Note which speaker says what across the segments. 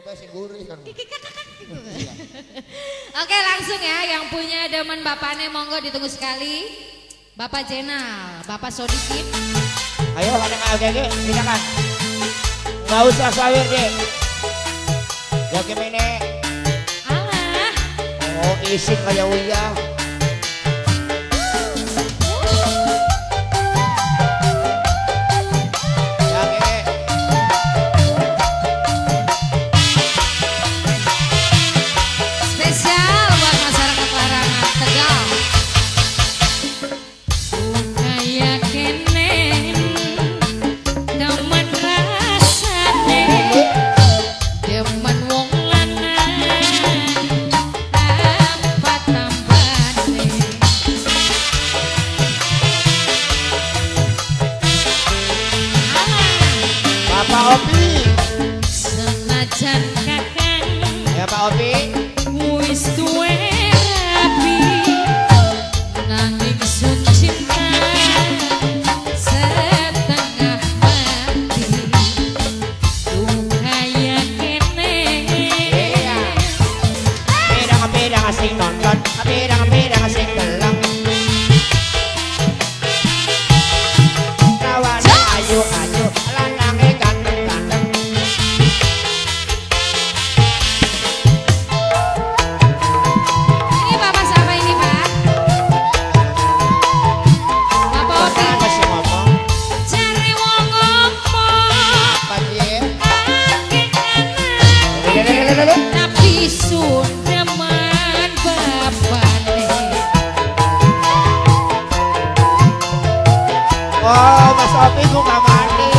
Speaker 1: sing gurih kan.
Speaker 2: Oke, langsung ya yang punya demen bapaknya monggo ditunggu sekali. Bapak Jenal, Bapak Sodikin.
Speaker 1: Ayo kadang agak silakan. Enggak usah sawir, Dek. Ya gimana?
Speaker 2: Alah.
Speaker 1: Oh, isik kayak Uya. Pak Opi
Speaker 2: wis duwe rapi nanging sun cinta setengah mati tuh kaya kene
Speaker 1: beda asing nonton beda asing gelang kawan ayo lanangnya ganteng-ganteng.
Speaker 2: Tapi sundaman bapane.
Speaker 1: Oh, Mas Opi ku gak mandi.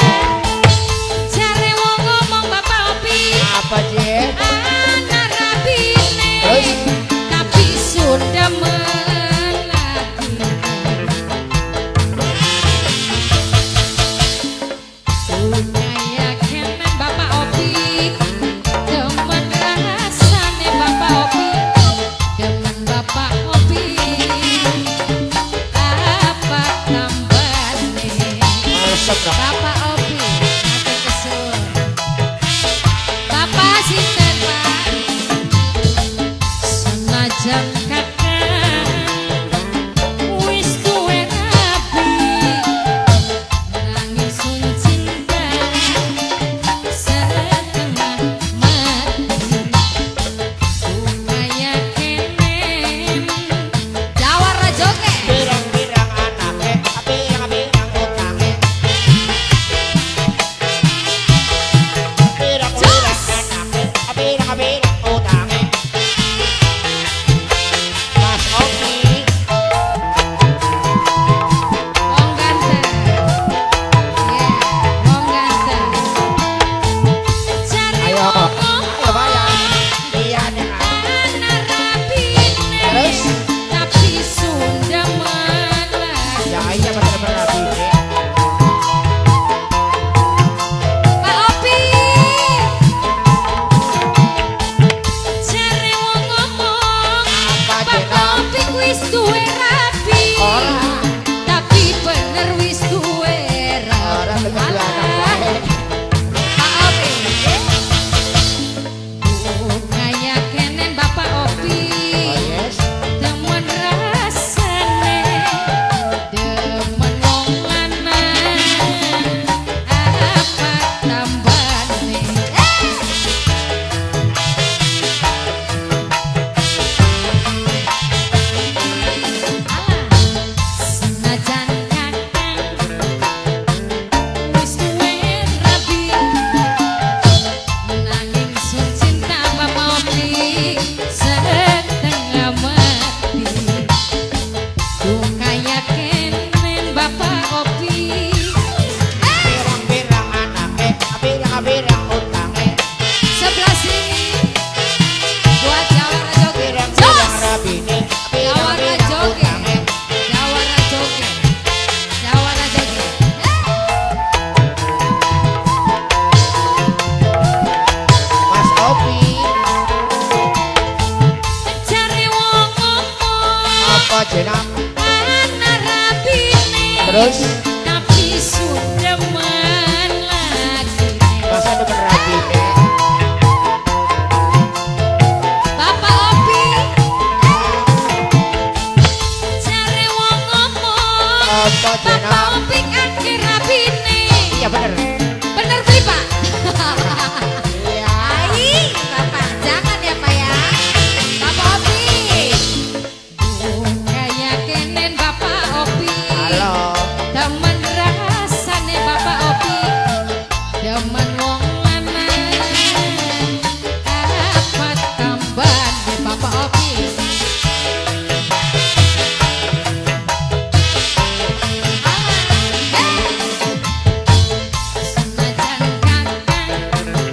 Speaker 2: Jare wong ngomong Bapak Opi.
Speaker 1: Apa, Cie?
Speaker 2: Anak rabine. Tapi sundaman Bapak Opi, matur kesuwun. Bapak sinten, Pak? Senajan kakak wis duwe rabi nanging sun cinta setengah mati supaya kene jawara joget.
Speaker 1: Pirang-pirang anake, pirang-pirang utange.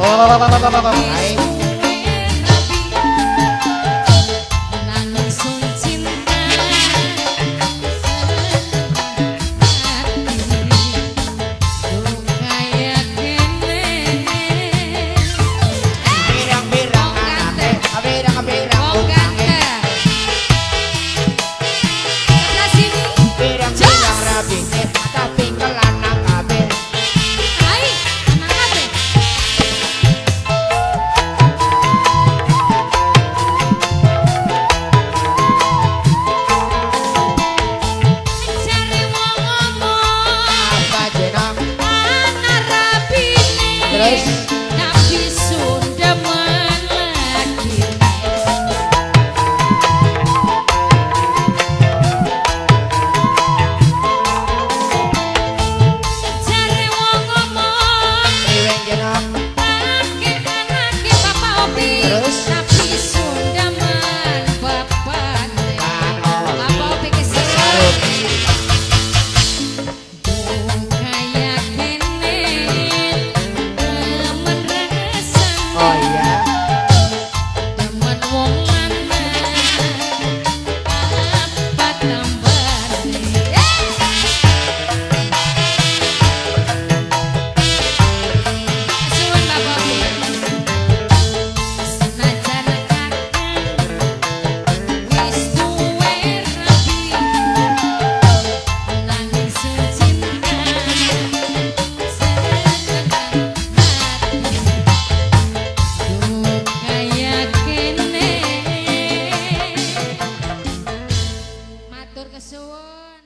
Speaker 1: Baik.
Speaker 2: Langsung cinta kayak kene.
Speaker 1: Pirang-pirang anake, pirang-pirang
Speaker 2: Wong
Speaker 1: utange.
Speaker 2: ganteng. Sebelah sini.
Speaker 1: Pirang-pirang rabine, tapi kelana kabeh.
Speaker 2: Hai, anak kabeh. Jare wong ngomong
Speaker 1: Apa jenang?
Speaker 2: ana rapine.
Speaker 1: Terus?
Speaker 2: Tapi sundemen lagi. Jare wong ngomong
Speaker 1: Riweng jenang?
Speaker 2: anake Bapak Opi.
Speaker 1: Terus?
Speaker 2: Tapi sundemen bapakne. Bapak Opi kesini. Kayak kene temen reseng.
Speaker 1: Oh iya.
Speaker 2: Temen wong lanang apa tambah